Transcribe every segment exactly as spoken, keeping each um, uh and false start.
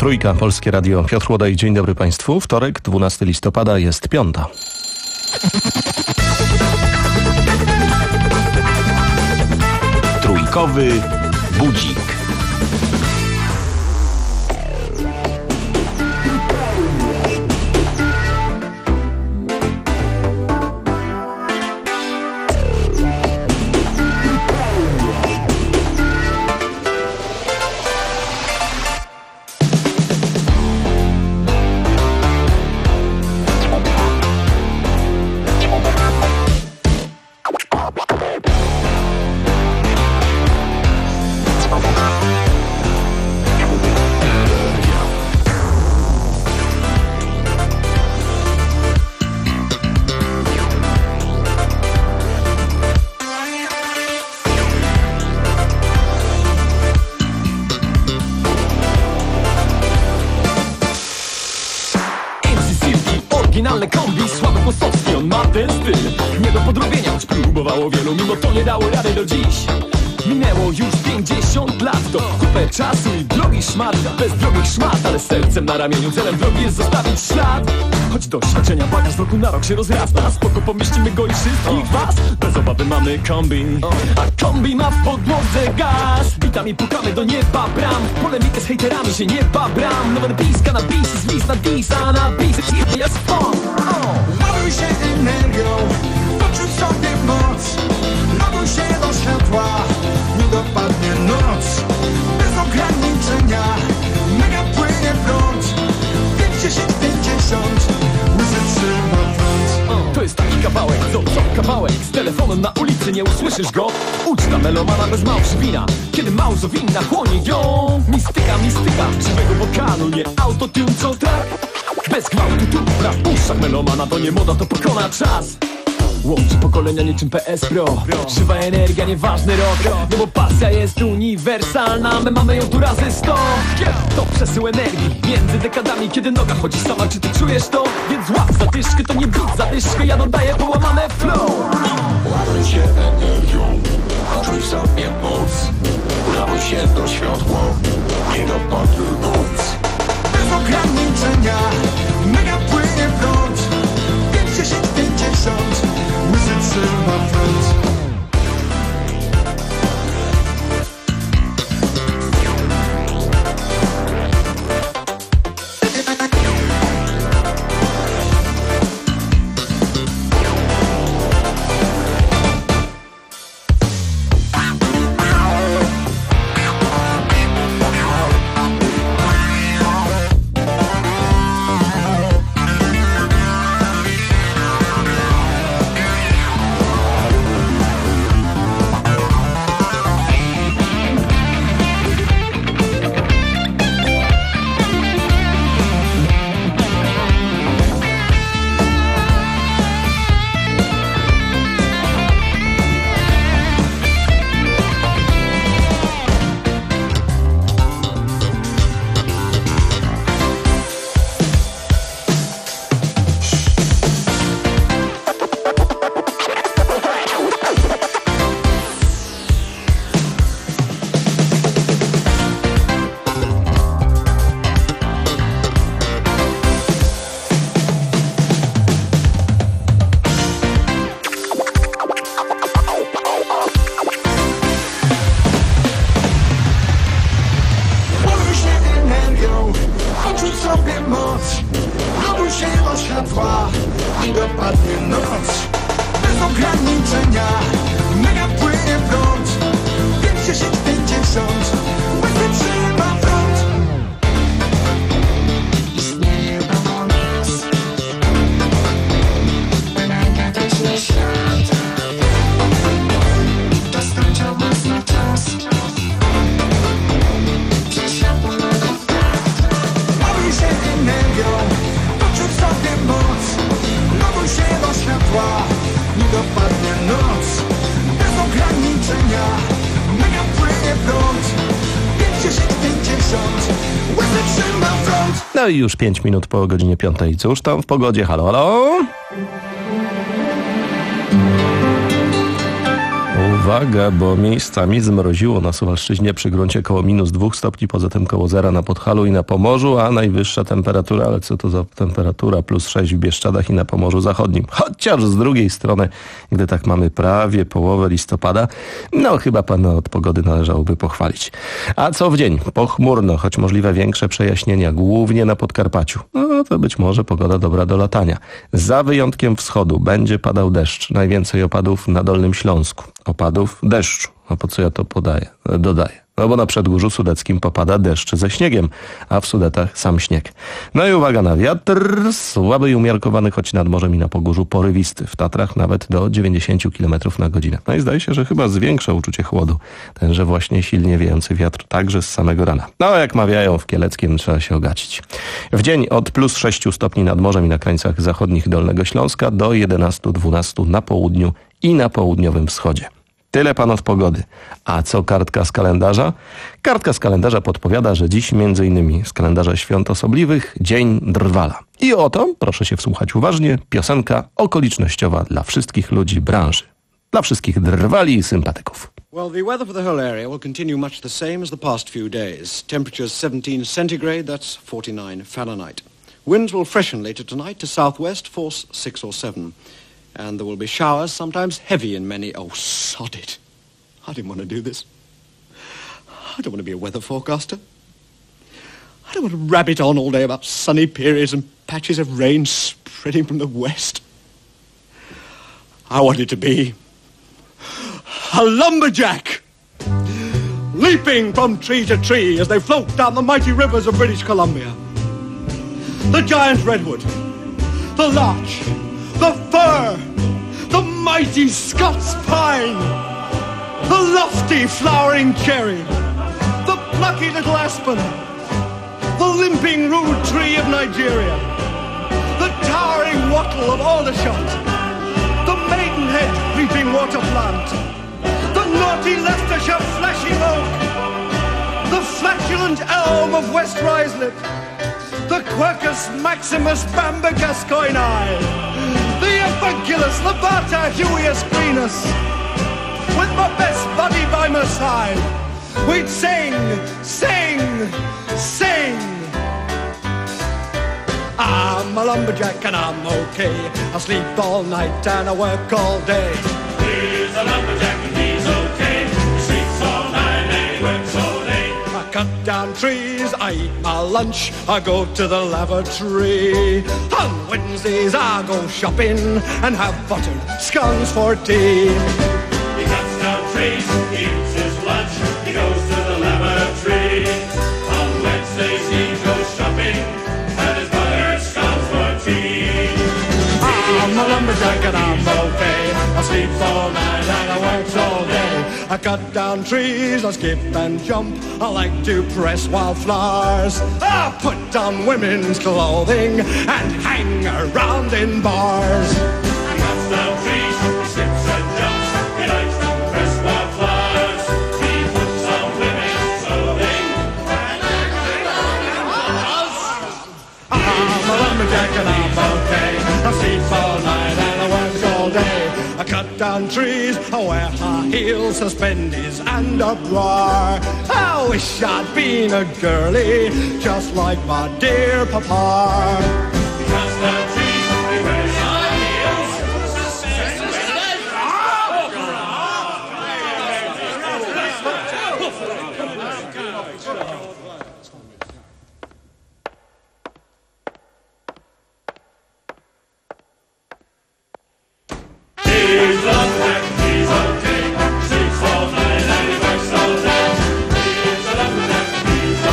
Trójka, Polskie Radio. Piotr Łodaj, dzień dobry Państwu. Wtorek, dwunastego listopada, jest piąta. Trójkowy budzik. Oryginalne kombi, słaby Posowski, on ma ten styl nie do podrobienia, choć próbowało wielu, mimo to nie dało rady do dziś. Minęło już pięćdziesiąt lat, to kupę czasu i drogi szmat. Bez drogich szmat, ale sercem na ramieniu, celem drogi jest zostawić ślad. Choć doświadczenia bagaż z roku na rok się rozrasta, spoko pomieścimy go i wszystkich was. Bez obawy mamy kombi, a kombi ma w podłodze gaz. Bitami pukamy do nieba bram, polemikę z hejterami się nie babram. Nowe napiska na bis, z lis na dis, a na bis jest fun. Ładuj się energią, poczuj sobie moc. Ładuj się do światła, nie dopadnie noc. Bez ograniczenia, mega płynie prąd. pięćdziesiąt pięćdziesiąt, łzy trzyma prąd. To jest taki kawałek, co, co kawałek. Z telefonem na ulicy nie usłyszysz go. Uczta melomana bez małż wina, kiedy małżo winna chłonie ją. Mistyka, mistyka, żywego wokalu, nie autotune, co tak? Bez gwałtu tu, brak w uszach melomana, to nie moda, to pokona czas. Łączy pokolenia niczym P S Pro. Żywa energia, nieważny rok. No bo pasja jest uniwersalna, my mamy ją tu razy sto. To przesył energii między dekadami, kiedy noga chodzi sama, czy ty czujesz to? Więc łap zadyszkę, to nie bit zadyszkę, ja dodaję połamane flow. Ładuj się energią, poczuj sobie moc. Ładuj się do światła, nie dopadnie noc. Bez ograniczenia, mega płynie prąd. pięćdziesiąt pięćdziesiąt, łzy trzyma prąd. No i już pięć minut po godzinie piątej. Cóż tam w pogodzie? Halo, halo? Uwaga, bo miejscami zmroziło na Suwalszczyźnie przy gruncie koło minus dwóch stopni, poza tym koło zera na Podhalu i na Pomorzu, a najwyższa temperatura, ale co to za temperatura, plus sześć w Bieszczadach i na Pomorzu Zachodnim. Chociaż z drugiej strony, gdy tak mamy prawie połowę listopada, no chyba pana od pogody należałoby pochwalić. A co w dzień? Pochmurno, choć możliwe większe przejaśnienia, głównie na Podkarpaciu. No to być może pogoda dobra do latania. Za wyjątkiem wschodu będzie padał deszcz, najwięcej opadów na Dolnym Śląsku. Opadów deszczu. A po co ja to podaję? Dodaję. No bo na Przedgórzu Sudeckim popada deszcz ze śniegiem, a w Sudetach sam śnieg. No i uwaga na wiatr, słaby i umiarkowany, choć nad morzem i na Pogórzu porywisty. W Tatrach nawet do dziewięćdziesiąt kilometrów na godzinę. No i zdaje się, że chyba zwiększa uczucie chłodu. Tenże właśnie silnie wiejący wiatr także z samego rana. No jak mawiają w Kieleckiem, trzeba się ogacić. W dzień od plus sześciu stopni nad morzem i na krańcach zachodnich Dolnego Śląska do jedenastu dwunastu na południu i na południowym wschodzie. Tyle pan od pogody. A co kartka z kalendarza? Kartka z kalendarza podpowiada, że dziś między innymi z kalendarza świąt osobliwych dzień drwala. I oto, proszę się wsłuchać uważnie, piosenka okolicznościowa dla wszystkich ludzi branży. Dla wszystkich drwali i sympatyków. Well, the weather for the whole area will continue much the same as the past few days. Temperatures seventeen centigrade, that's forty-nine Fahrenheit. Winds will freshen later tonight to southwest, force six or seven. And there will be showers, sometimes heavy in many... Oh, sod it. I didn't want to do this. I don't want to be a weather forecaster. I don't want to rabbit on all day about sunny periods and patches of rain spreading from the west. I wanted to be a lumberjack, leaping from tree to tree as they float down the mighty rivers of British Columbia. The giant redwood, the larch, the fir, the mighty Scots pine, the lofty flowering cherry, the plucky little aspen, the limping rude tree of Nigeria, the towering wattle of Aldershot, the maidenhead weeping water plant, the naughty Leicestershire flashing oak, the flatulent elm of West Ruislip, the Quercus maximus Bamba Gascoigne, the Avunculus Levata Huius Greenus. With my best buddy by my side, we'd sing, sing, sing. I'm a lumberjack and I'm okay. I sleep all night and I work all day. He's a lumberjack and he's okay. He sleeps all night and he works all day. I cut down trees, I eat my lunch, I go to the lavatory. On Wednesdays I go shopping and have buttered scones for tea. He cuts down trees, he eats his lunch, he goes to the lavatory. On Wednesdays he goes shopping and his buttered scones for tea. I'm a lumberjack and I'm okay. I sleep all night and I work all day. I cut down trees, I skip and jump. I like to press wildflowers. I put on women's clothing and hang around in bars. He cuts down trees, he skips and jumps. He likes to press wildflowers. He puts on women's clothing and hangs around in bars. I'm a lumberjack and I'm okay. I sleep all night and I work all day. I cut down trees, I wear high heels, suspenders and a bra. I wish I'd been a girlie, just like my dear papa. He cuts down trees, he wears high heels, suspenders and He's a lumberjack, he's okay. Sleeps all night and he works all day. He's a lumberjack, he's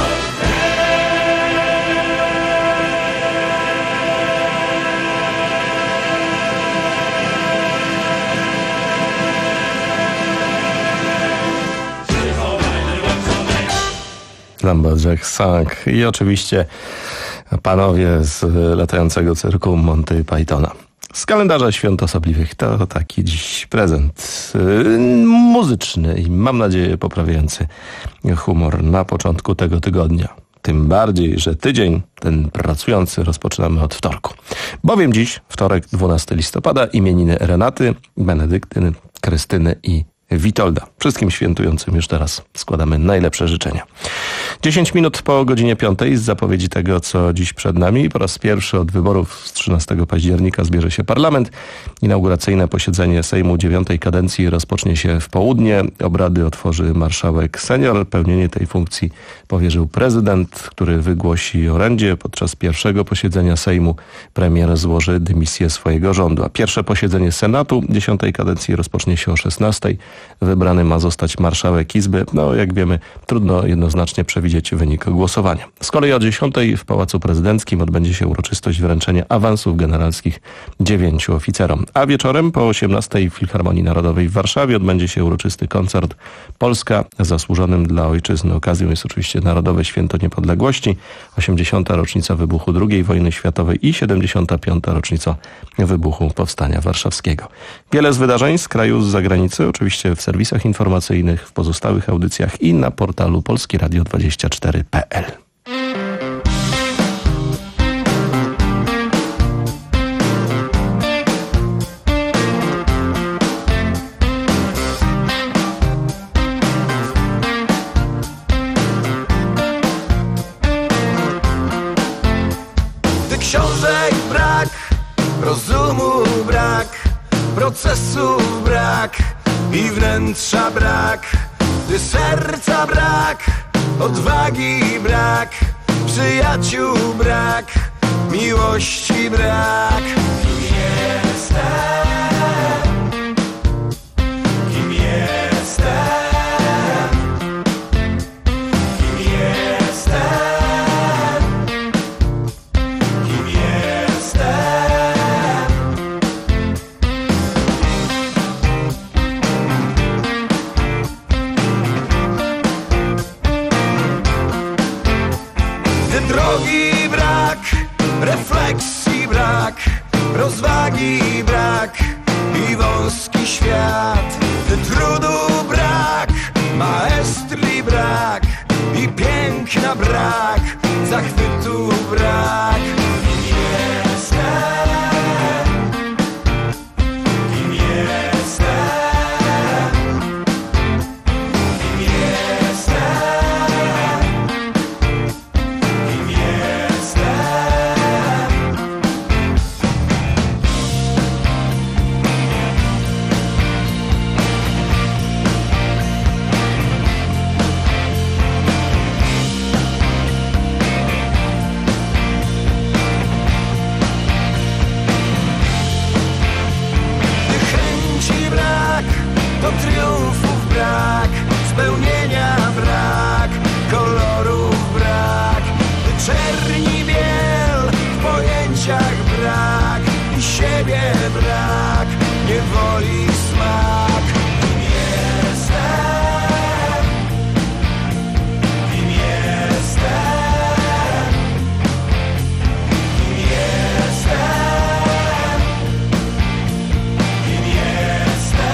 okay. Sleeps all night and he works all day. Lumberjack Sang i oczywiście panowie z latającego cyrku Monty Pythona. Z kalendarza świąt osobliwych to taki dziś prezent yy, muzyczny i mam nadzieję poprawiający humor na początku tego tygodnia. Tym bardziej, że tydzień ten pracujący rozpoczynamy od wtorku. Bowiem dziś, wtorek, dwunastego listopada, imieniny Renaty, Benedyktyny, Krystyny i Witolda. Wszystkim świętującym już teraz składamy najlepsze życzenia. dziesięć minut po godzinie piątej z zapowiedzi tego, co dziś przed nami. Po raz pierwszy od wyborów z trzynastego października zbierze się parlament. Inauguracyjne posiedzenie Sejmu dziewiątej kadencji rozpocznie się w południe. Obrady otworzy marszałek senior. Pełnienie tej funkcji powierzył prezydent, który wygłosi orędzie. Podczas pierwszego posiedzenia Sejmu premier złoży dymisję swojego rządu. A pierwsze posiedzenie Senatu dziesiątej kadencji rozpocznie się o szesnastej. Wybrany ma zostać marszałek Izby. No, jak wiemy, trudno jednoznacznie przewidzieć wynik głosowania. Z kolei o dziesiątej w Pałacu Prezydenckim odbędzie się uroczystość wręczenia awansów generalskich dziewięciu oficerom. A wieczorem po osiemnastej w Filharmonii Narodowej w Warszawie odbędzie się uroczysty koncert Polska zasłużonym dla ojczyzny. Okazją jest oczywiście Narodowe Święto Niepodległości, osiemdziesiąta rocznica wybuchu drugiej wojny światowej i siedemdziesiąta piąta rocznica wybuchu Powstania Warszawskiego. Wiele z wydarzeń z kraju, z zagranicy, oczywiście w serwisach informacyjnych, w pozostałych audycjach i na portalu polski radio dwadzieścia cztery kropka p l. Gdy książek brak, rozumu brak, procesu brak i wnętrza brak, gdy serca brak, odwagi brak, przyjaciół brak, miłości brak. Kim jestem? Kim jestem? Kim jestem? Kim jestem? Drogi brak, refleksji brak, rozwagi brak i wąski świat. Trudu brak, maestrii brak i piękna brak, zachwytu brak. Kim jestem? Kim jestem? Kim jestem? To triumfów brak, spełnienia brak, kolorów brak, czerni biel, w pojęciach brak i siebie brak, niewoli smak. Kim jestem? Kim jestem? Kim jestem? Kim jestem?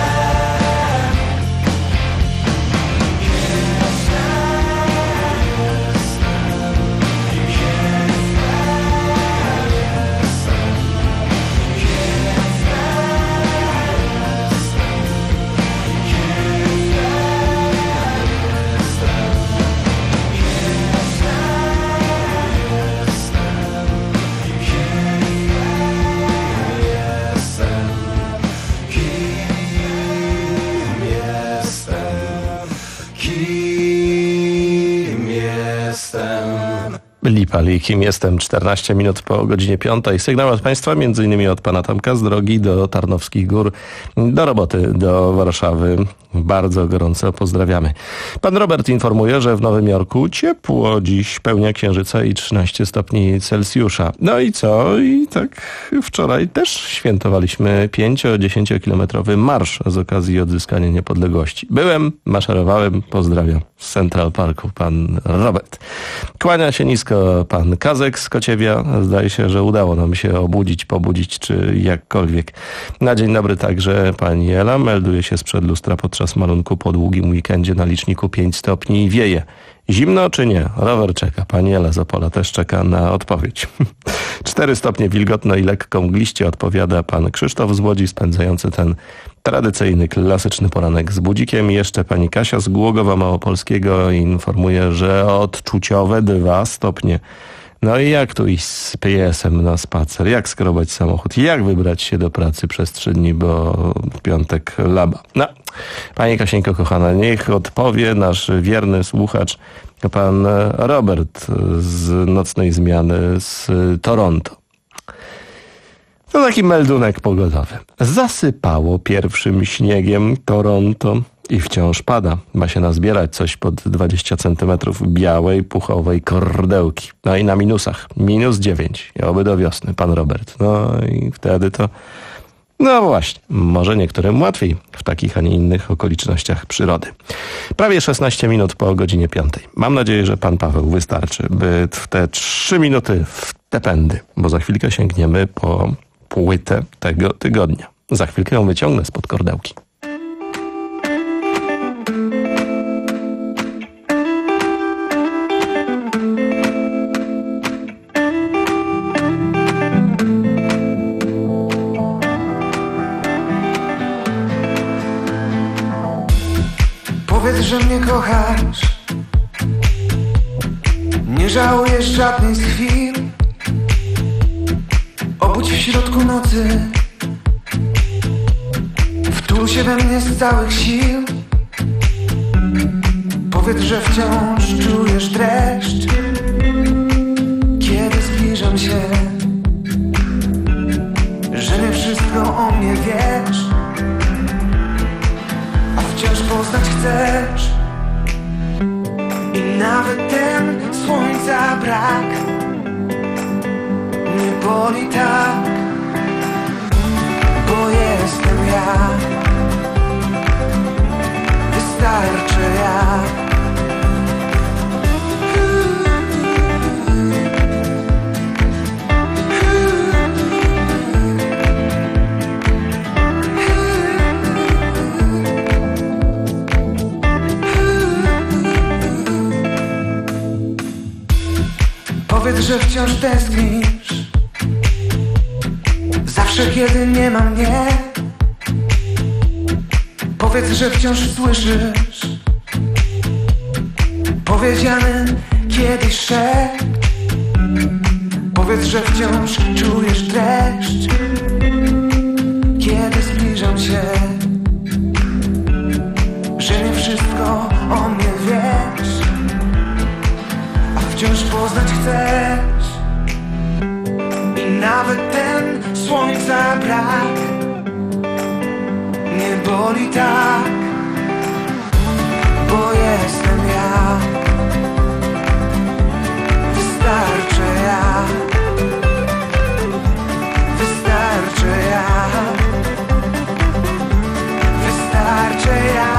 Lipali, kim jestem? czternaście minut po godzinie piątej. Sygnał od Państwa, między innymi od pana Tomka z drogi do Tarnowskich Gór, do roboty, do Warszawy. Bardzo gorąco pozdrawiamy. Pan Robert informuje, że w Nowym Jorku ciepło dziś, pełnia księżyca i trzynaście stopni Celsjusza. No i co? I tak wczoraj też świętowaliśmy pięcio-dziesięciokilometrowy marsz z okazji odzyskania niepodległości. Byłem, maszerowałem, pozdrawiam z Central Parku, pan Robert. Kłania się nisko pan Kazek z Kociewia. Zdaje się, że udało nam się obudzić, pobudzić, czy jakkolwiek. Na dzień dobry także pani Ela melduje się sprzed lustra podczas malunku po długim weekendzie na liczniku pięć stopni i wieje. Zimno czy nie? Rower czeka. Pani Ela z Opola też czeka na odpowiedź. Cztery stopnie wilgotno i lekko mgliście, odpowiada pan Krzysztof z Łodzi, spędzający ten tradycyjny, klasyczny poranek z budzikiem. I jeszcze pani Kasia z Głogowa Małopolskiego informuje, że odczuciowe dwa stopnie. No i jak tu iść z piesem na spacer? Jak skrobać samochód? Jak wybrać się do pracy przez trzy dni, bo w piątek laba? No, pani Kasieńko kochana, niech odpowie nasz wierny słuchacz, pan Robert z Nocnej Zmiany z Toronto. To taki meldunek pogodowy. Zasypało pierwszym śniegiem Toronto i wciąż pada. Ma się nazbierać coś pod dwadzieścia centymetrów białej, puchowej kordełki. No i na minusach. Minus dziewięć. I oby do wiosny, pan Robert. No i wtedy to... No właśnie, może niektórym łatwiej w takich, a nie innych okolicznościach przyrody. Prawie szesnaście minut po godzinie piątej. Mam nadzieję, że pan Paweł wystarczy, by w te trzy minuty w te pędy, bo za chwilkę sięgniemy po płytę tego tygodnia. Za chwilkę ją wyciągnę spod kordełki. Powiedz, że mnie kochasz. Nie żałujesz żadnej z chwil. Obudź w środku nocy. Wtul się we mnie z całych sił. Powiedz, że wciąż czujesz dreszcz, kiedy zbliżam się. Że nie wszystko o mnie wiesz, a wciąż poznać chcesz. I nawet ten słońca brak nie boli tak, bo jestem ja. Wystarczy ja. Powiedz, że wciąż tęsknisz, zawsze kiedy nie ma mnie. Powiedz, że wciąż słyszysz powiedziany kiedyś szept. Powiedz, że wciąż czujesz dreszcz, kiedy zbliżam się. Że nie wszystko o mnie wiesz, a wciąż poznać chcesz. I nawet ten słońca brak nie boli tak, bo jestem ja. Wystarczy ja. Wystarczy ja. Wystarczy ja.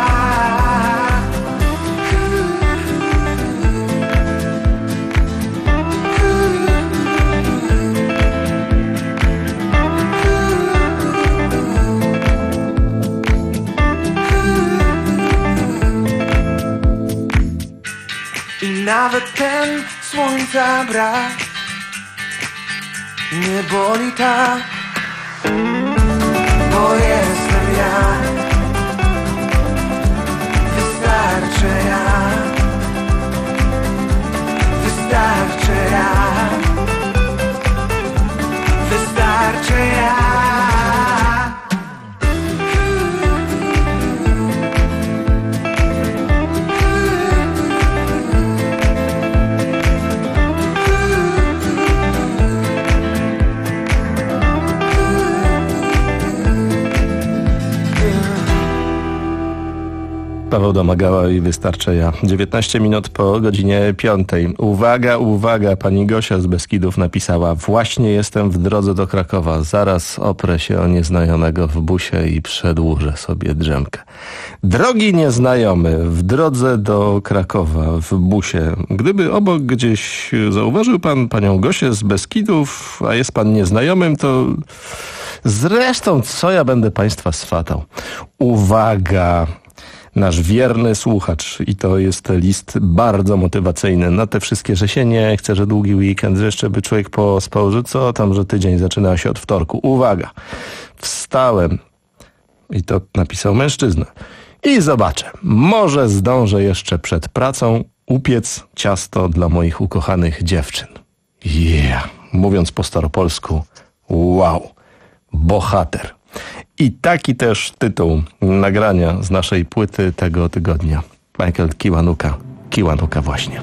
Nawet ten słońca brak nie boli tak, bo jestem ja. Wystarczy ja. Wystarczy ja. Wystarczy ja. Paweł Domagała i Wystarczy ja. dziewiętnaście minut po godzinie piątej. Uwaga, uwaga, pani Gosia z Beskidów napisała: właśnie jestem w drodze do Krakowa. Zaraz oprę się o nieznajomego w busie i przedłużę sobie drzemkę. Drogi nieznajomy, w drodze do Krakowa w busie. Gdyby obok gdzieś zauważył pan panią Gosię z Beskidów, a jest pan nieznajomym, to... Zresztą, co ja będę państwa swatał? Uwaga! nasz wierny słuchacz i to jest list bardzo motywacyjny. Na te wszystkie, że się nie chce, że długi weekend, że jeszcze by człowiek pospał, że co tam, że tydzień zaczyna się od wtorku. Uwaga, wstałem i to napisał mężczyzna i zobaczę, może zdążę jeszcze przed pracą upiec ciasto dla moich ukochanych dziewczyn. Yeah, mówiąc po staropolsku, wow, bohater. I taki też tytuł nagrania z naszej płyty tego tygodnia. Michael Kiwanuka, Kiwanuka właśnie.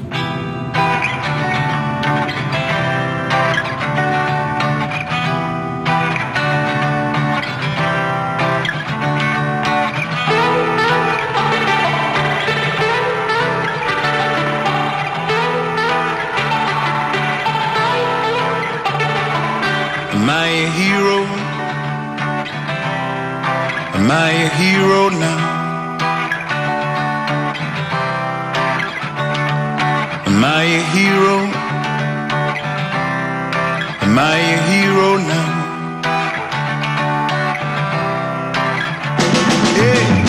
Am I a hero? Am I a hero now? Am I a hero? Am I a hero now? Hey.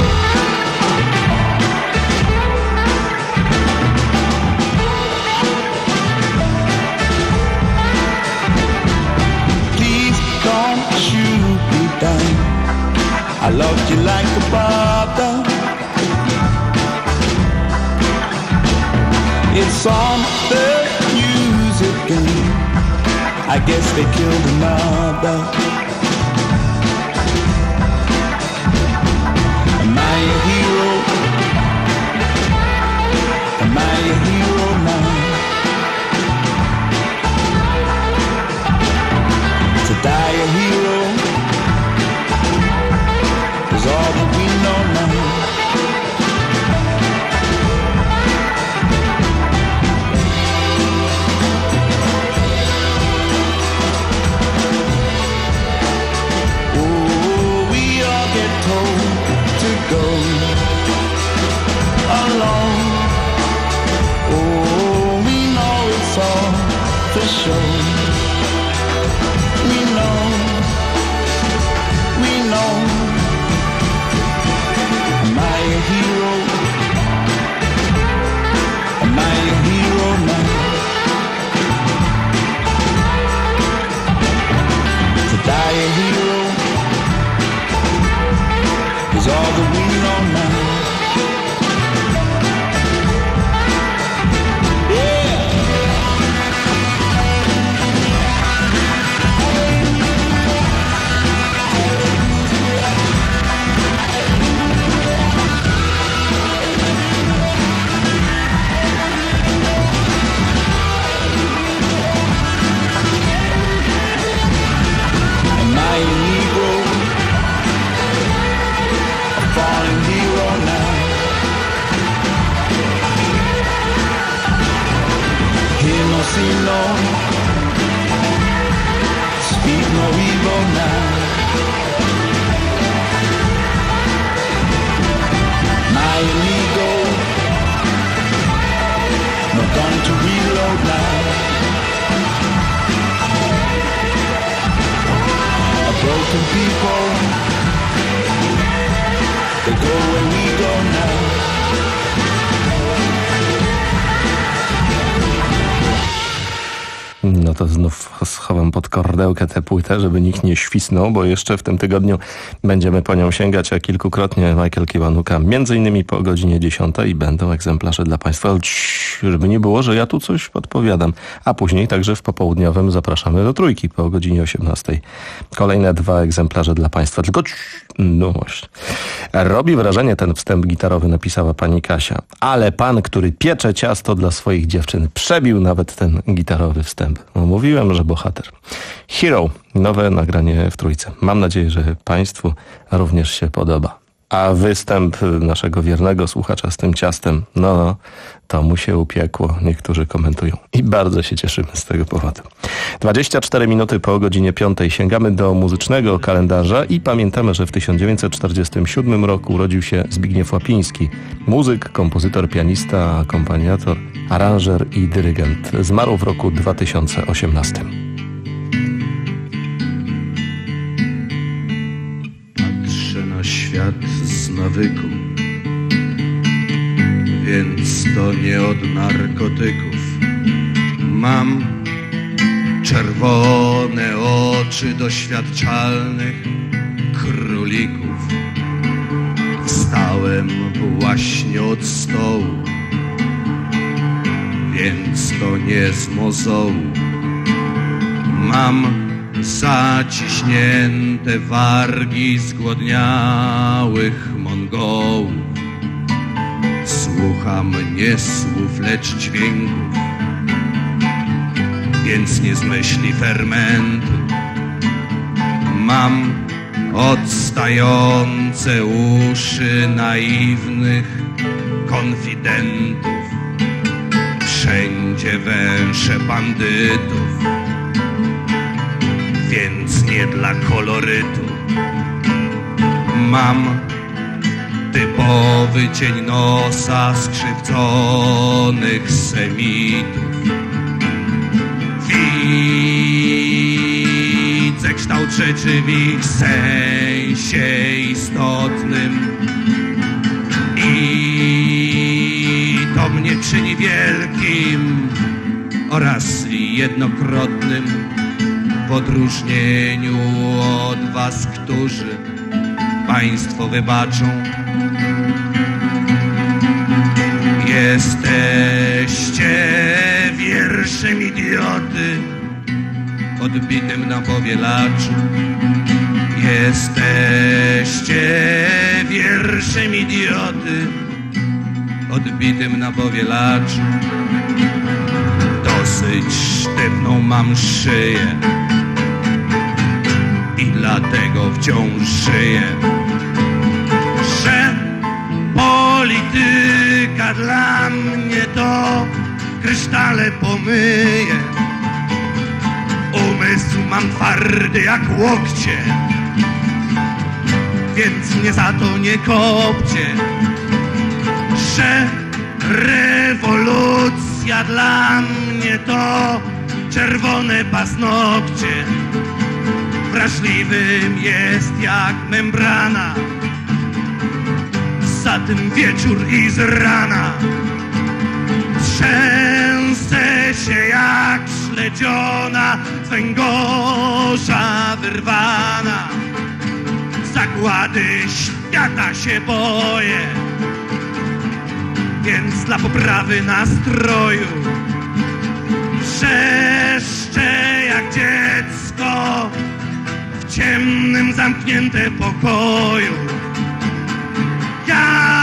Please don't shoot me down. I loved you like a brother. It's on the news again. I guess they killed another. Am I a hero? Am I a hero now? To die a hero is all that we know now. Oh, we all get told to go alone. Oh, we know it's all for sure. We know, we know. Am I a hero? Am I a hero now? To die a hero is all that we know now. Am I a Negro? A fallen hero now. Hear no, see no, speak no evil now. Am I a Negro? No gun to reload now. Broken people, they go where we go now. No to znów schowam pod kordełkę tę płytę, żeby nikt nie świsnął, bo jeszcze w tym tygodniu będziemy po nią sięgać, a kilkukrotnie Michael Kiwanuka, między innymi po godzinie dziesiątej i będą egzemplarze dla Państwa, Cii, żeby nie było, że ja tu coś podpowiadam. A później także w popołudniowym zapraszamy do Trójki po godzinie osiemnastej. Kolejne dwa egzemplarze dla Państwa, tylko cii, no właśnie. Robi wrażenie ten wstęp gitarowy, napisała pani Kasia, ale pan, który piecze ciasto dla swoich dziewczyn, przebił nawet ten gitarowy wstęp. No, mówiłem, że bohater. Hero, nowe nagranie w Trójce. Mam nadzieję, że Państwu również się podoba. A występ naszego wiernego słuchacza z tym ciastem, no to mu się upiekło, niektórzy komentują. I bardzo się cieszymy z tego powodu. dwadzieścia cztery minuty po godzinie piątej sięgamy do muzycznego kalendarza i pamiętamy, że w tysiąc dziewięćset czterdziestym siódmym roku urodził się Zbigniew Łapiński. Muzyk, kompozytor, pianista, akompaniator, aranżer i dyrygent. Zmarł w roku dwa tysiące osiemnastym. Patrzę na świat z nawyku, więc to nie od narkotyków. Mam czerwone oczy doświadczalnych królików. Wstałem właśnie od stołu, więc to nie z mozołu. Mam zaciśnięte wargi zgłodniałych Mongołów. Słucham nie słów, lecz dźwięków, więc nie zmyśli fermentu. Mam odstające uszy naiwnych konfidentów. Wszędzie węsze bandytów, więc nie dla kolorytu. Mam typowy cień nosa skrzywdzonych semitów. Widzę kształt rzeczy w ich sensie istotnym i to mnie czyni wielkim oraz jednokrotnym w odróżnieniu od was, którzy państwo wybaczą. Jesteście wierszem idioty odbitym na powielaczu. Jesteście wierszem idioty odbitym na powielaczu. Dosyć sztywną mam szyję i dlatego wciąż żyję, że polityka dla mnie to krysztale pomyje. Umysł mam twardy jak łokcie, więc mnie za to nie kopcie, że rewolucja dla mnie to czerwone paznokcie. Wrażliwym jest jak membrana, za tym wieczór i z rana. Trzęsę się jak śledziona z węgorza wyrwana. Zagłady świata się boję, więc dla poprawy nastroju wrzeszczę jak dziecko w ciemnym, zamkniętym pokoju. Ja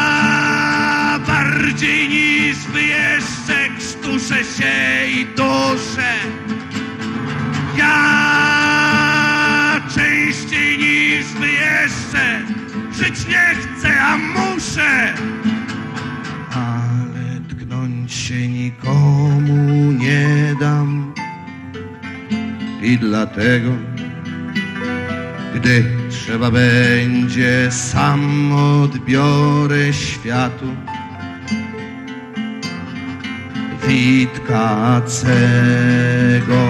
bardziej niż wy jeszcze krztuszę się i duszę. Ja częściej niż wy jeszcze żyć nie chcę, a muszę. Ale tknąć się nikomu nie dam i dlatego, gdy trzeba będzie, sam odbiorę światu Witkacego.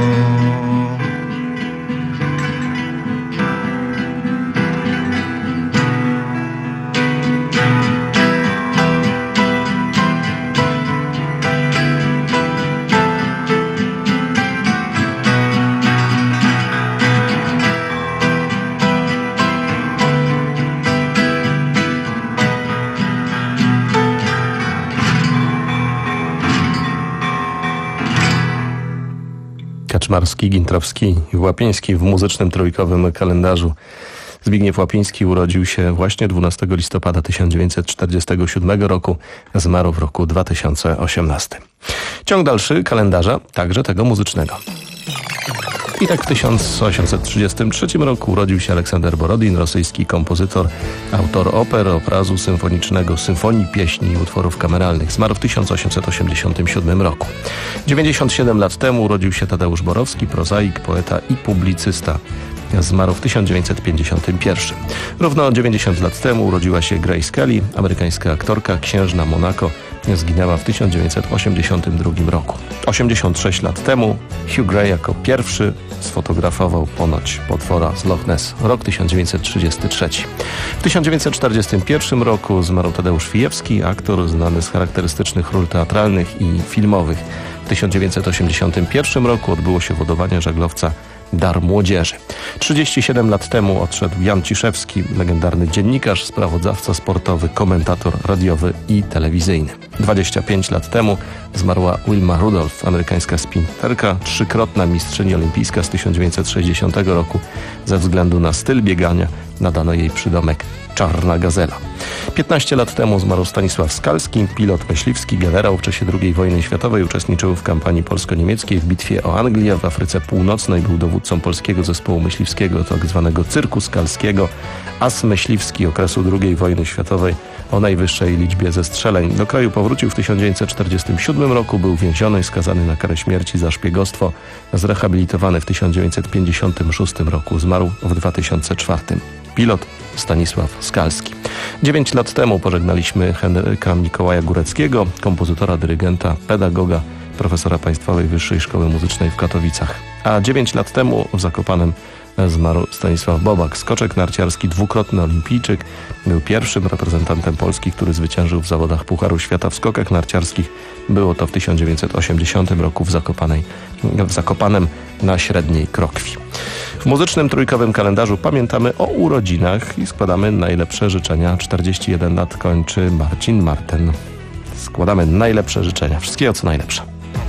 Kaczmarski, Gintrowski i Łapiński w muzycznym trójkowym kalendarzu. Zbigniew Łapiński urodził się właśnie dwunastego listopada tysiąc dziewięćset czterdziestego siódmego roku, zmarł w roku dwa tysiące osiemnastym. Ciąg dalszy kalendarza, także tego muzycznego. I tak w tysiąc osiemset trzydziestym trzecim roku urodził się Aleksander Borodin, rosyjski kompozytor, autor oper, obrazu symfonicznego, symfonii, pieśni i utworów kameralnych. Zmarł w tysiąc osiemset osiemdziesiątym siódmym roku. dziewięćdziesiąt siedem lat temu urodził się Tadeusz Borowski, prozaik, poeta i publicysta. Zmarł w tysiąc dziewięćset pięćdziesiątym pierwszym. Równo dziewięćdziesiąt lat temu urodziła się Grace Kelly, amerykańska aktorka, księżna Monako zginęła w tysiąc dziewięćset osiemdziesiątym drugim roku. osiemdziesiąt sześć lat temu Hugh Gray jako pierwszy sfotografował ponoć potwora z Loch Ness. Rok tysiąc dziewięćset trzydziesty trzeci. W tysiąc dziewięćset czterdziestym pierwszym roku zmarł Tadeusz Fijewski, aktor znany z charakterystycznych ról teatralnych i filmowych. W tysiąc dziewięćset osiemdziesiątym pierwszym roku odbyło się wodowanie żaglowca Dar Młodzieży. trzydzieści siedem lat temu odszedł Jan Ciszewski, legendarny dziennikarz, sprawozdawca sportowy, komentator radiowy i telewizyjny. dwadzieścia pięć lat temu zmarła Wilma Rudolph, amerykańska sprinterka, trzykrotna mistrzyni olimpijska z tysiąc dziewięćset sześćdziesiątego roku. Ze względu na styl biegania nadano jej przydomek Czarna Gazela. piętnaście lat temu zmarł Stanisław Skalski, pilot myśliwski, generał w czasie drugiej wojny światowej, uczestniczył w kampanii polsko-niemieckiej w bitwie o Anglię. W Afryce Północnej był dowódcą polskiego zespołu myśliwskiego, tak zwanego Cyrku Skalskiego, as myśliwski okresu drugiej wojny światowej o najwyższej liczbie zestrzeleń. Do kraju powrócił w tysiąc dziewięćset czterdziestym siódmym roku, był więziony i skazany na karę śmierci za szpiegostwo. Zrehabilitowany w tysiąc dziewięćset pięćdziesiątym szóstym roku, zmarł w dwa tysiące czwartym. Pilot Stanisław Skalski. Dziewięć lat temu pożegnaliśmy Henryka Mikołaja Góreckiego, kompozytora, dyrygenta, pedagoga, profesora Państwowej Wyższej Szkoły Muzycznej w Katowicach. A dziewięć lat temu w Zakopanem zmarł Stanisław Bobak, skoczek narciarski, dwukrotny olimpijczyk. Był pierwszym reprezentantem Polski, który zwyciężył w zawodach Pucharu Świata w skokach narciarskich. Było to w tysiąc dziewięćset osiemdziesiątym roku w, Zakopanej, w Zakopanem na Średniej Krokwi. W muzycznym trójkowym kalendarzu pamiętamy o urodzinach i składamy najlepsze życzenia. czterdzieści jeden lat kończy Marcin Marten. Składamy najlepsze życzenia. Wszystkiego co najlepsze.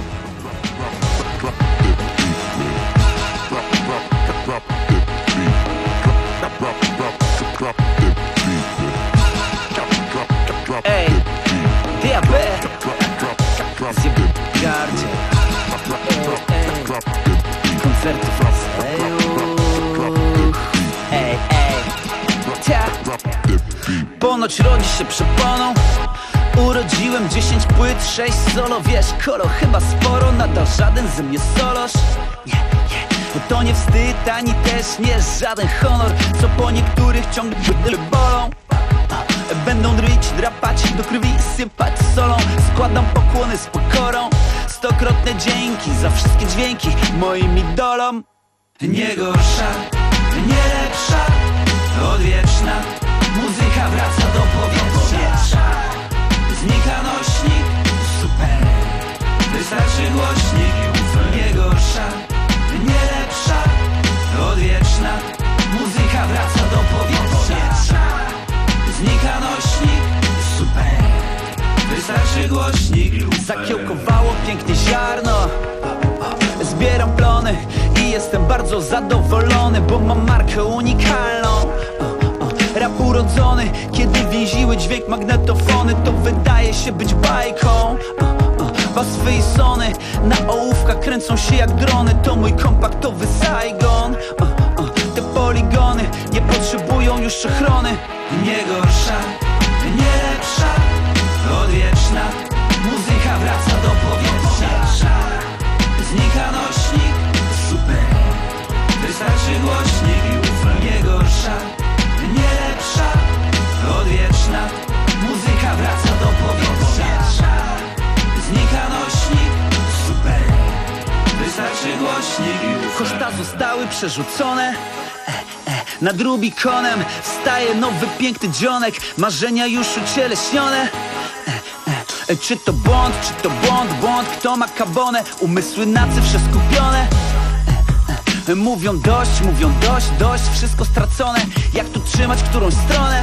Ej, D A B Zjegardzie koncertów Ej, ej Ponoć rodzi się przeponą. Urodziłem dziesięć płyt, sześć solo. Wiesz, kolo chyba sporo, nadal żaden ze mnie solosz. Nie, nie, to nie wstyd, ani też nie żaden honor, co po niektórych ciągle bolą. Będą dryć, drapać, do krwi sypać solą. Składam pokłony z pokorą. Stokrotne dzięki za wszystkie dźwięki moim idolom. Nie gorsza, nie lepsza, odwieczna muzyka wraca do powietrza. Znika nośnik, super, wystarczy głośnik. Nie gorsza, nie lepsza, odwieczna muzyka wraca do powietrza. Znika nośnik, super, wystarczy głośnik. Zakiełkowało pięknie ziarno, zbieram plony i jestem bardzo zadowolony, bo mam markę unikalną. Rap urodzony, kiedy więziły dźwięk magnetofony, to wydaje się być bajką. Baswy i sony na ołówkach kręcą się jak drony, to mój kompaktowy Saigon. Te poligony nie potrzebują już ochrony. Nie gorsza, nie lepsza, odwieczna muzyka wraca do powietrza. Znika nośnik, super, wystarczy głośnik. Nie gorsza, nie lepsza, odwieczna muzyka wraca do powietrza. Znika nośnik, super, wystarczy głośnik. Koszta zostały przerzucone nad Rubikonem. Wstaje nowy piękny dzionek, marzenia już ucieleśnione. Czy to błąd, czy to błąd, błąd, kto ma kabonę? Umysły na cyfrze skupione. Mówią dość, mówią dość, dość, wszystko stracone. Jak tu trzymać którąś stronę?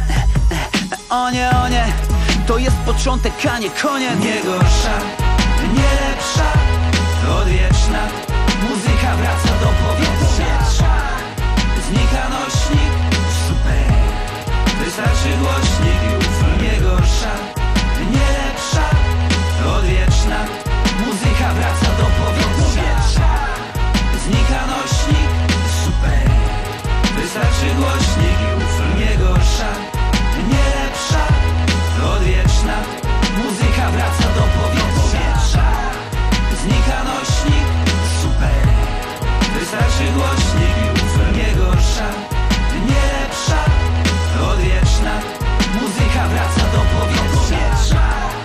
O nie, o nie, to jest początek, a nie koniec. Nie gorsza, nie lepsza, odwieczna muzyka wraca do powietrza. Znika nośnik, super, wystarczy głośnik. Nie gorsza, nie lepsza, odwieczna muzyka wraca do powietrza. Znika nośnik, super, wystarczy głośnik. Nie gorsza, nie lepsza, odwieczna muzyka wraca do powietrza. Znika nośnik, super, wystarczy głośnik. Nie gorsza, nie lepsza, odwieczna muzyka wraca do powietrza.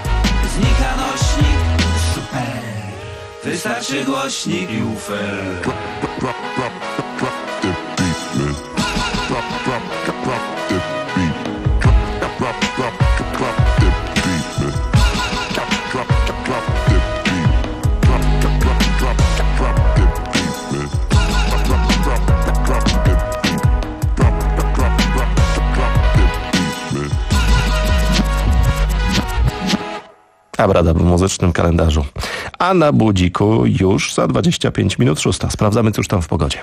najlepszy głośnik i ufer. A brada w muzycznym kalendarzu. A na budziku już za dwadzieścia pięć minut szósta. Sprawdzamy, cóż tam w pogodzie.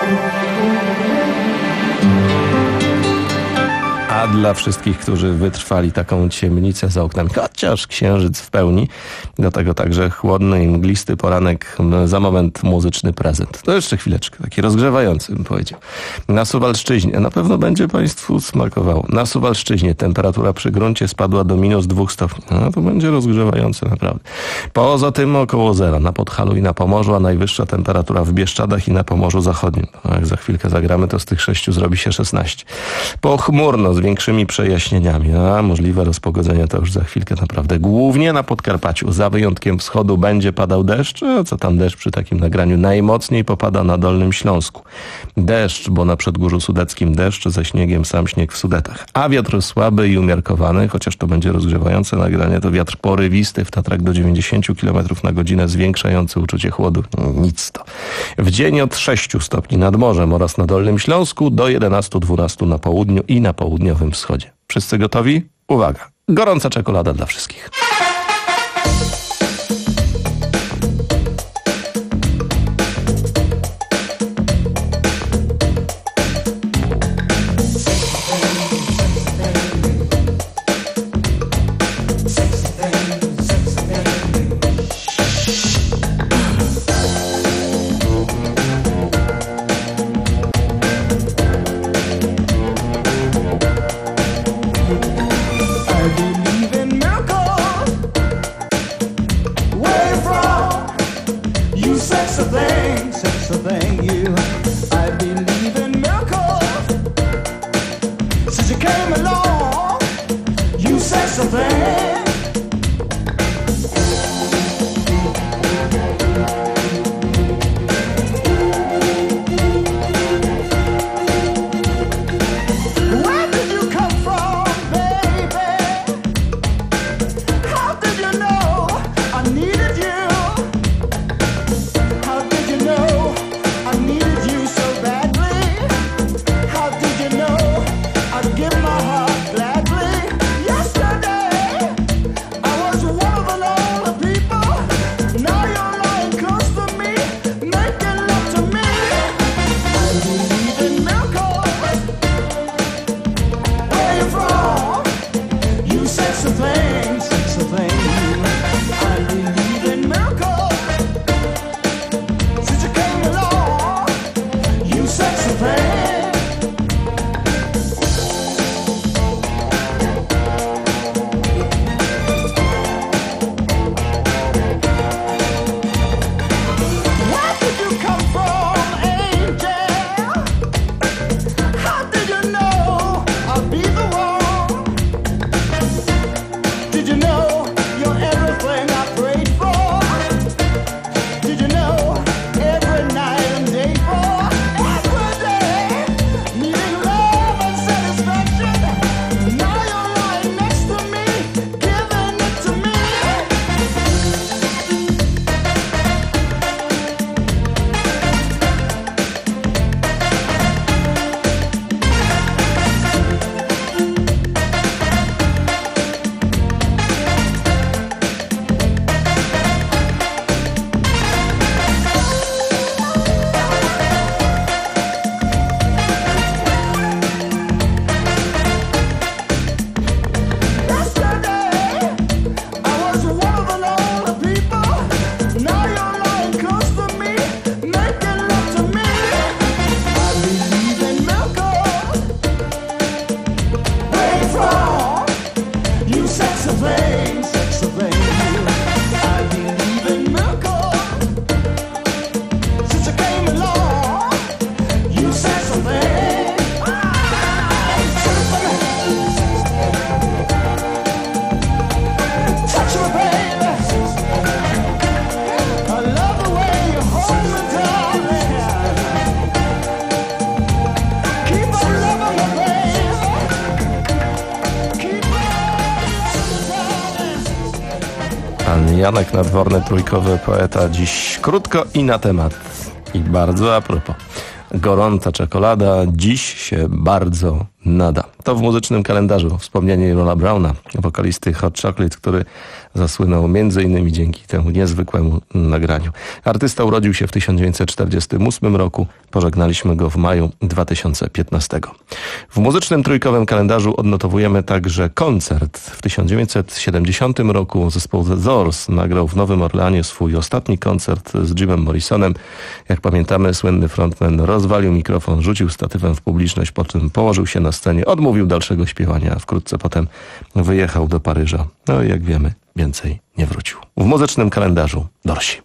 A dla wszystkich, którzy wytrwali taką ciemnicę za oknami, chociaż księżyc w pełni, do tego także chłodny i mglisty poranek, za moment muzyczny prezent. To jeszcze chwileczkę, taki rozgrzewający bym powiedział. Na Suwalszczyźnie, na pewno będzie Państwu smakowało. Na Suwalszczyźnie temperatura przy gruncie spadła do minus dwóch stopni. No to będzie rozgrzewające naprawdę. Poza tym około zera na Podhalu i na Pomorzu, a najwyższa temperatura w Bieszczadach i na Pomorzu Zachodnim. No, jak za chwilkę zagramy, to z tych sześciu zrobi się szesnaście. Pochmurno z większymi przejaśnieniami, a możliwe rozpogodzenie to już za chwilkę naprawdę. Głównie na Podkarpaciu, za wyjątkiem wschodu, będzie padał deszcz, a co tam deszcz przy takim nagraniu? Najmocniej popada na Dolnym Śląsku. Deszcz, bo na Przedgórzu Sudeckim deszcz, ze śniegiem sam śnieg w Sudetach. A wiatr słaby i umiarkowany, chociaż to będzie rozgrzewające nagranie, to wiatr porywisty w Tatrach do dziewięćdziesiąt kilometrów na godzinę, zwiększający uczucie chłodu. Nic to. W dzień od sześciu stopni nad morzem oraz na Dolnym Śląsku do jedenastu dwunastu na południu i na południowym wschodzie. Wszyscy gotowi? Uwaga! Gorąca czekolada dla wszystkich. I believe in miracles. Pan Janek Nadworny, trójkowy poeta, dziś krótko i na temat. I bardzo a propos. Gorąca czekolada dziś się bardzo nada. To w muzycznym kalendarzu wspomnienie Rolla Browna, wokalisty Hot Chocolate, który zasłynął między innymi dzięki temu niezwykłemu nagraniu. Artysta urodził się w tysiąc dziewięćset czterdziestym ósmym roku. Pożegnaliśmy go w maju dwa tysiące piętnastego. W muzycznym trójkowym kalendarzu odnotowujemy także koncert. W tysiąc dziewięćset siedemdziesiątym roku zespół The Doors nagrał w Nowym Orleanie swój ostatni koncert z Jimem Morrisonem. Jak pamiętamy, słynny frontman rozwalił mikrofon, rzucił statywem w publiczność, po czym położył się na scenie, odmówił dalszego śpiewania, a wkrótce potem wyjechał do Paryża. No i jak wiemy, więcej nie wrócił. W muzycznym kalendarzu Dorsi.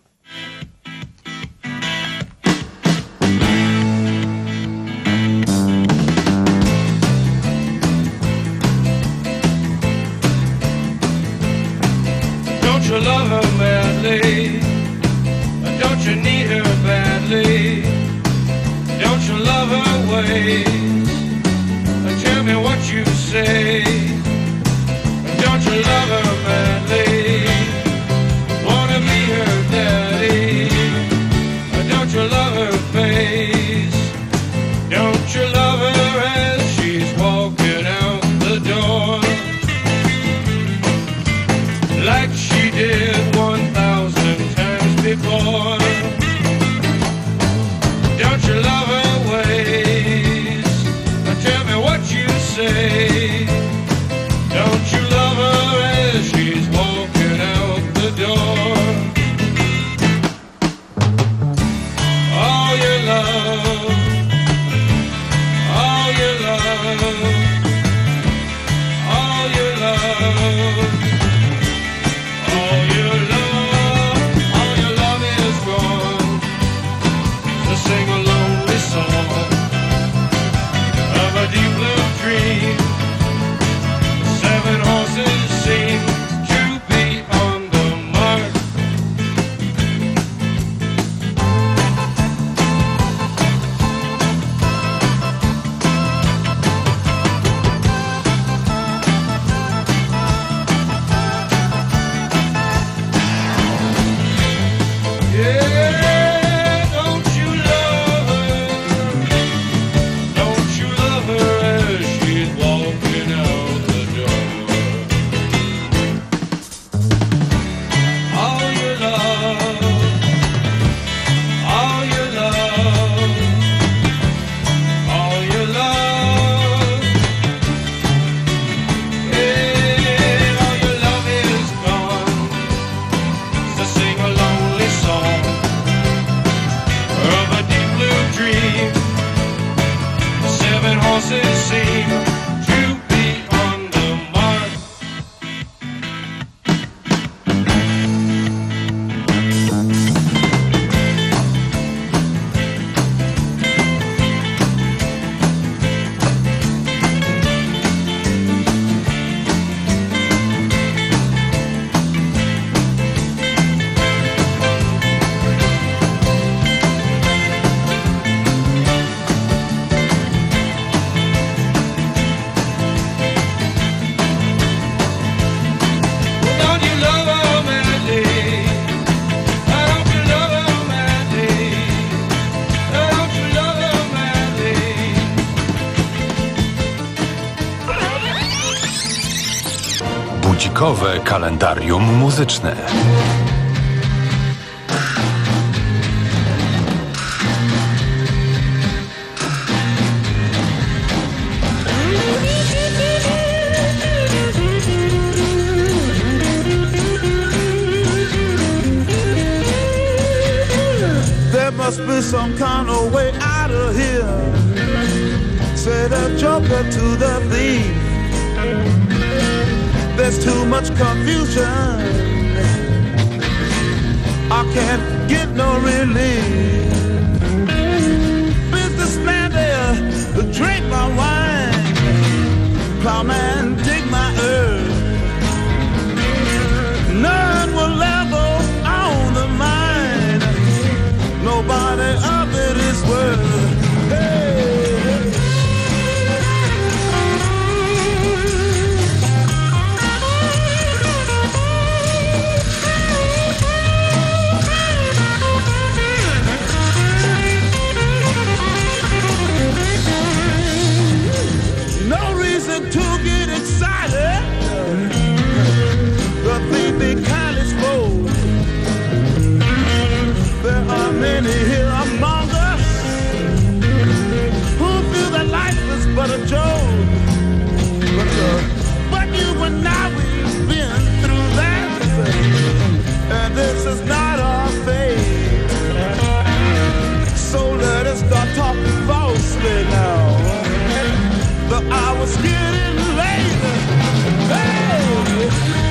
Don't you love her badly? Don't you need her badly? Don't you love her ways? Tell me what you say. Don't you love her badly? Wanna be her daddy? Don't you love her face? Don't you love her as she's walking out the door? Like she did one thousand times before. Don't you love her ways? Tell me what you say. Don't you love her as she's walking out the door? All your love, all your love, all your love, all your love, all your love is gone to sing a lonely song of a deep blue dream. Seven horses seem to be on the mark. Yeah, don't you love her? Don't you love her as she's walking out the door? All your love, all your love, all your love, yeah, all your love is gone to sing a lonely song of a deep blue dream. Seven horses seem to be on the mark. Don't you love her madly? Don't you love her madly? Don't you love her madly? Budzikowe kalendarium muzyczne. There must be some kind of way out of here. Say the joker to the thief. There's too much confusion. I can't get no relief. Businessman there, drink my wine. Plowman, dig my earth. None will ever own the mine. Nobody of it is worth. Hey. reason to get excited. The thief be kindly spoke. There are many here among us who feel that life is but a joke. But, uh, but you and I, we've been through that, and this is not our fate. So let us start talking falsely now. The hour's getting late. Hey!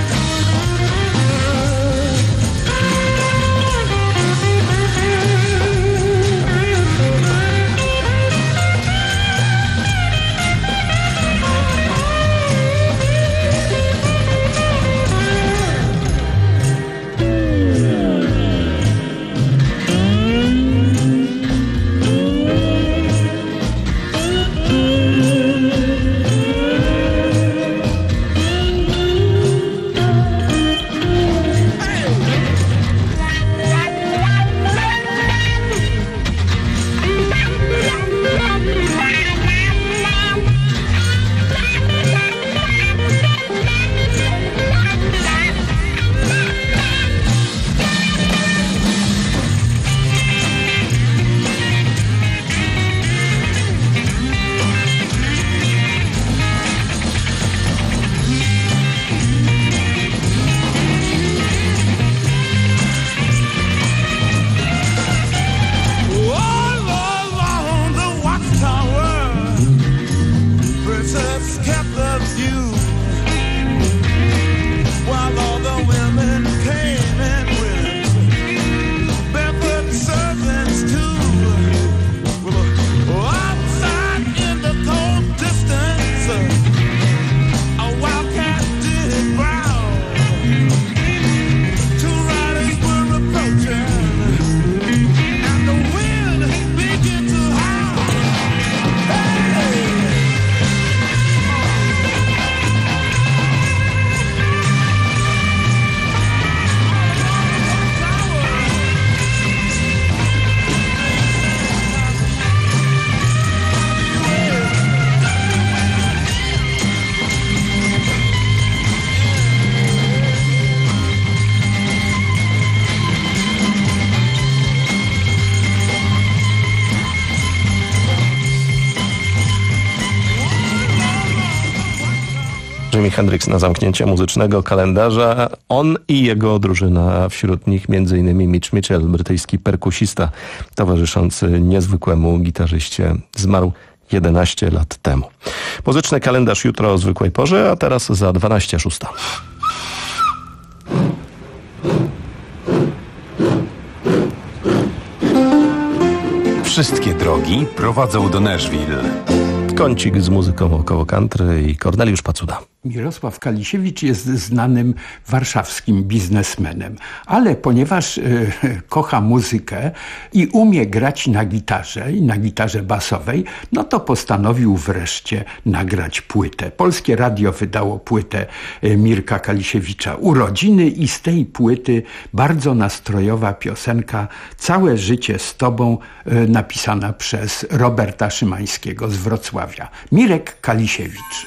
Jimi Hendrix na zamknięcie muzycznego kalendarza. On i jego drużyna, wśród nich między innymi Mitch Mitchell, brytyjski perkusista towarzyszący niezwykłemu gitarzyście, zmarł jedenaście lat temu. Muzyczny kalendarz jutro o zwykłej porze, a teraz za dwanaście szósta. Wszystkie drogi prowadzą do Nashville. Kącik z muzyką około country i Korneliusz Pacuda. Mirosław Kalisiewicz jest znanym warszawskim biznesmenem, ale ponieważ y, kocha muzykę i umie grać na gitarze i na gitarze basowej, no to postanowił wreszcie nagrać płytę. Polskie Radio wydało płytę y, Mirka Kalisiewicza Urodziny i z tej płyty bardzo nastrojowa piosenka Całe życie z tobą, y, napisana przez Roberta Szymańskiego z Wrocławia. Mirek Kalisiewicz.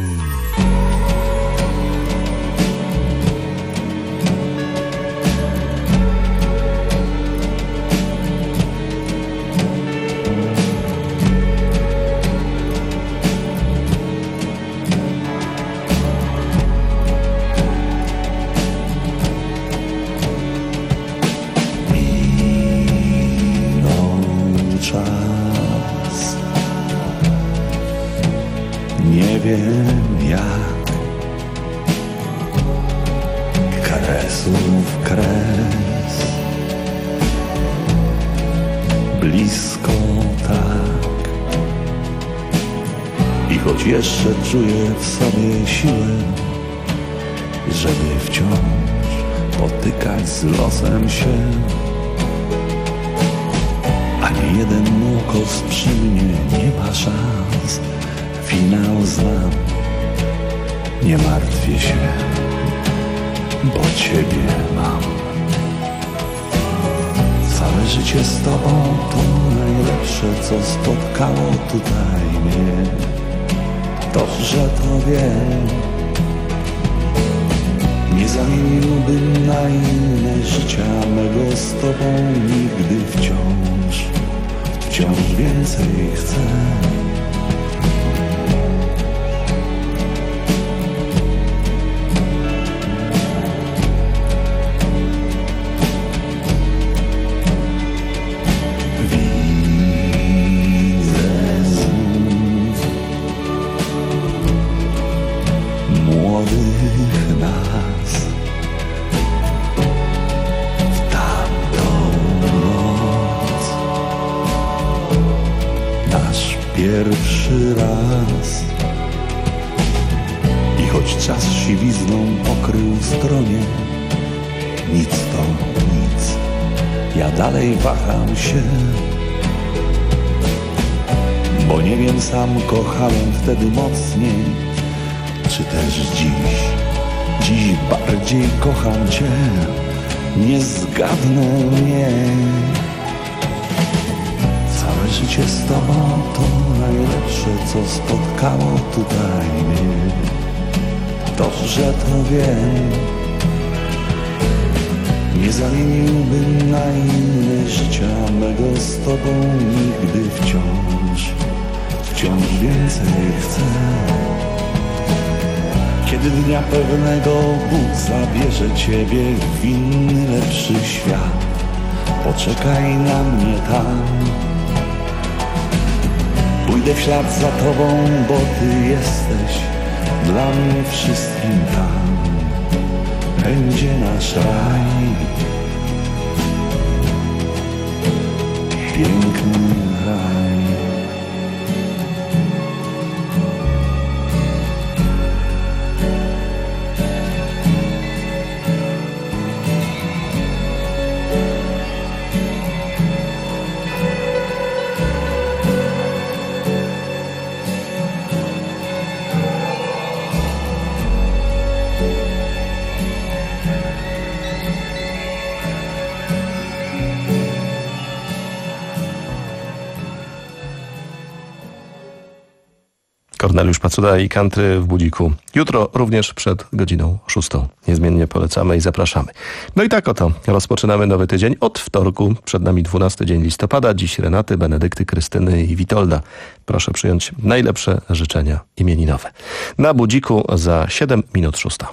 Nie wiem jak kresów kres, blisko tak. I choć jeszcze czuję w sobie siłę, żeby wciąż potykać z losem się, ani jeden ukos przy mnie nie ma szans. Finał znam, nie martwię się, bo Ciebie mam. Całe życie z Tobą to najlepsze, co spotkało tutaj mnie. to, że to wiem. Nie zamieniłbym na inne życia mego z tobą nigdy wciąż, wciąż więcej chcę. Pierwszy raz i choć czas siwizną pokrył stronie, nic to nic, ja dalej waham się, bo nie wiem, sam kochałem wtedy mocniej, czy też dziś, dziś bardziej kocham cię, nie zgadnę, nie. Całe życie z tobą to najlepsze, co spotkało tutaj mnie. To, że to wiem, nie zamieniłbym na inne życia mego z tobą nigdy wciąż, wciąż więcej chcę. Kiedy dnia pewnego Bóg zabierze ciebie w inny, lepszy świat, poczekaj na mnie tam. Pójdę w ślad za tobą, bo ty jesteś dla mnie wszystkim tam. Będzie nasz raj, piękny raj. Korneliusz Pacuda i Country w Budziku. Jutro również przed godziną szóstą. Niezmiennie polecamy i zapraszamy. No i tak oto rozpoczynamy nowy tydzień od wtorku. Przed nami dwunasty dzień listopada. Dziś Renaty, Benedykty, Krystyny i Witolda. Proszę przyjąć najlepsze życzenia imieninowe. Na Budziku za siedem minut szósta.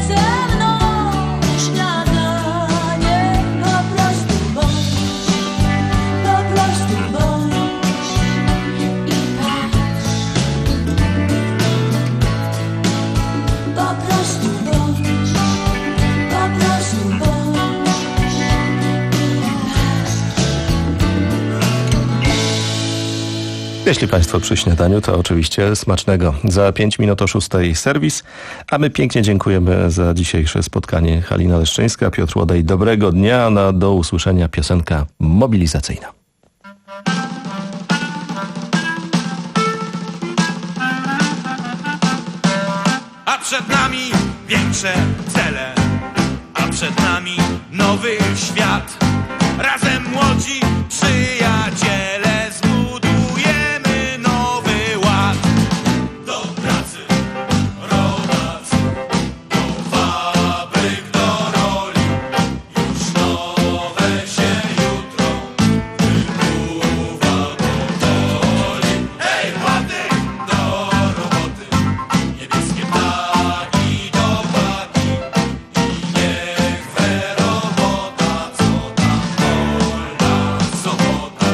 Po prostu bądź Jeśli Państwo przy śniadaniu, to oczywiście smacznego. Za pięć minut o szóstej serwis, a my pięknie dziękujemy za dzisiejsze spotkanie. Halina Leszczyńska, Piotr Łodej, dobrego dnia, na do usłyszenia piosenka mobilizacyjna. A przed nami większe cele, a przed nami nowy świat. Razem młodzi przyjaciele zbudujemy nowy ład. Do pracy, rodacy, do fabryk, do roli. Już nowe się jutro wykuwa powoli. Hej, młody, do roboty, niebieskie ptaki do paki. I niech we robota, co tam wolna sobota.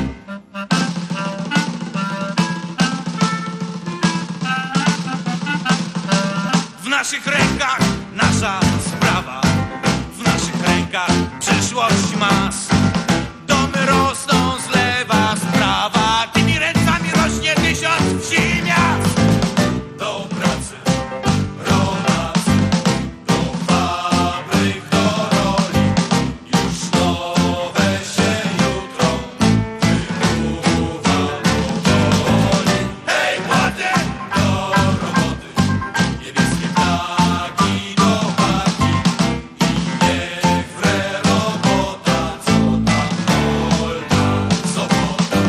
W naszych rękach nasza sprawa, w naszych rękach przyszłość mas. Domy rosną z lewa, z prawa, tymi rękami rośnie tysiąc wsi i miast. Do pracy, rodacy, do fabryk, do roli. Już nowe się jutro wykuwa powoli. Hej, młody, do roboty, niebieskie ptaki do paki. I niech wre robota, co tam wolna sobota.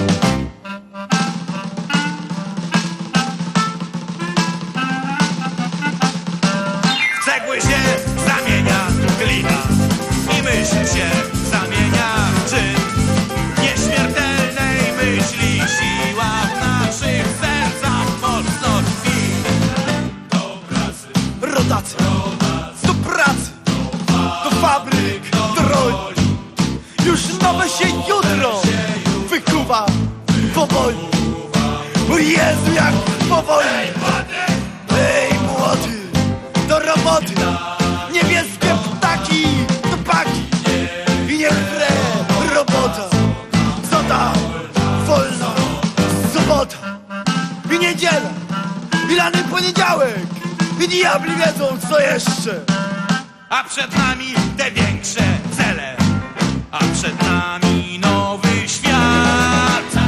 W cegły się zamienia glina i myśl się zamienia w czyn. Nieśmiertelnej myśli siła w naszych sercach mocno tkwi. Do pracy, rodacy, do pracy, do fabryk, do roli. Już nowe się jutro wykuwa powoli. O Jezu, jak powoli. Ej, młody, do roboty, niebieskie ptaki do paki. I niech wre robota, co tam wolna sobota. I niedziela, i lany poniedziałek, i diabli wiedzą co jeszcze. A przed nami te większe cele, a przed nami nowy świat.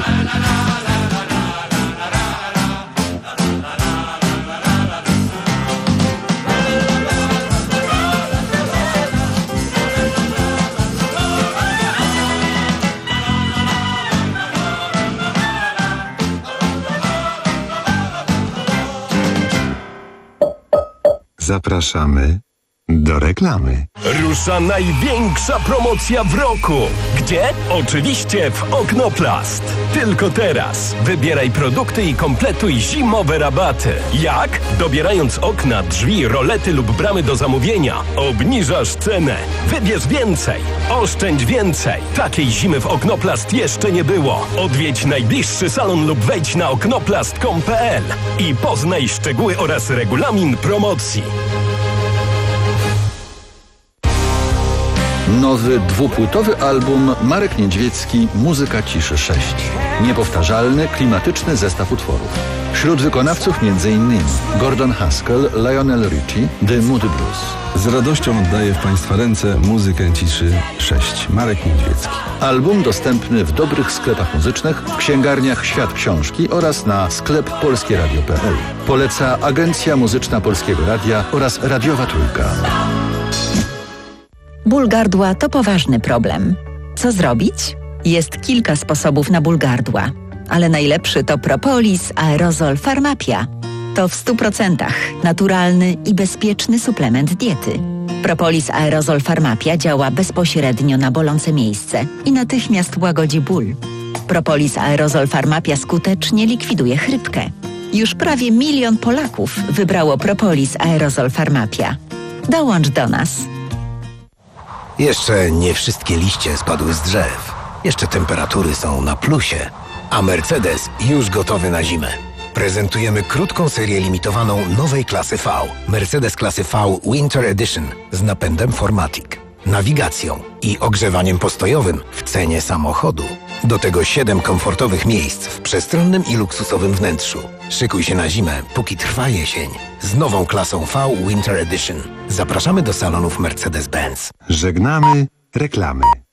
Zapraszamy do reklamy. Rusza największa promocja w roku. Gdzie? Oczywiście w Oknoplast. Tylko teraz. Wybieraj produkty i kompletuj zimowe rabaty. Jak? Dobierając okna, drzwi, rolety lub bramy do zamówienia, obniżasz cenę. Wybierz więcej. Oszczędź więcej. Takiej zimy w Oknoplast jeszcze nie było. Odwiedź najbliższy salon lub wejdź na oknoplast kropka com kropka pe el i poznaj szczegóły oraz regulamin promocji. Nowy dwupłytowy album Marek Niedźwiecki Muzyka Ciszy sześć. Niepowtarzalny, klimatyczny zestaw utworów. Wśród wykonawców między innymi Gordon Haskell, Lionel Richie, The Moody Blues. Z radością oddaję w Państwa ręce Muzykę Ciszy sześć. Marek Niedźwiecki. Album dostępny w dobrych sklepach muzycznych, w księgarniach Świat Książki oraz na sklep polskie radio kropka pe el. Poleca Agencja Muzyczna Polskiego Radia oraz Radiowa Trójka. Ból gardła to poważny problem. Co zrobić? Jest kilka sposobów na ból gardła, ale najlepszy to Propolis Aerozol Pharmapia. To w stu procentach naturalny i bezpieczny suplement diety. Propolis Aerozol Pharmapia działa bezpośrednio na bolące miejsce i natychmiast łagodzi ból. Propolis Aerozol Pharmapia skutecznie likwiduje chrypkę. Już prawie milion Polaków wybrało Propolis Aerozol Pharmapia. Dołącz do nas. Jeszcze nie wszystkie liście spadły z drzew. Jeszcze temperatury są na plusie. A Mercedes już gotowy na zimę. Prezentujemy krótką serię limitowaną nowej klasy V. Mercedes klasy V Winter Edition z napędem Formatic, nawigacją i ogrzewaniem postojowym w cenie samochodu. Do tego siedem komfortowych miejsc w przestronnym i luksusowym wnętrzu. Szykuj się na zimę, póki trwa jesień. Z nową klasą V Winter Edition. Zapraszamy do salonów Mercedes-Benz. Żegnamy reklamy.